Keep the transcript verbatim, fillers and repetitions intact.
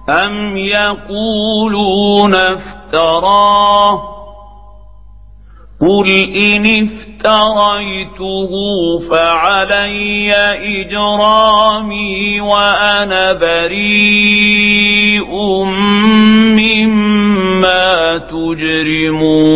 أم يقولون افتراه قل إن افتريته فعلي إجرامي وأنا بريء مما تجرمون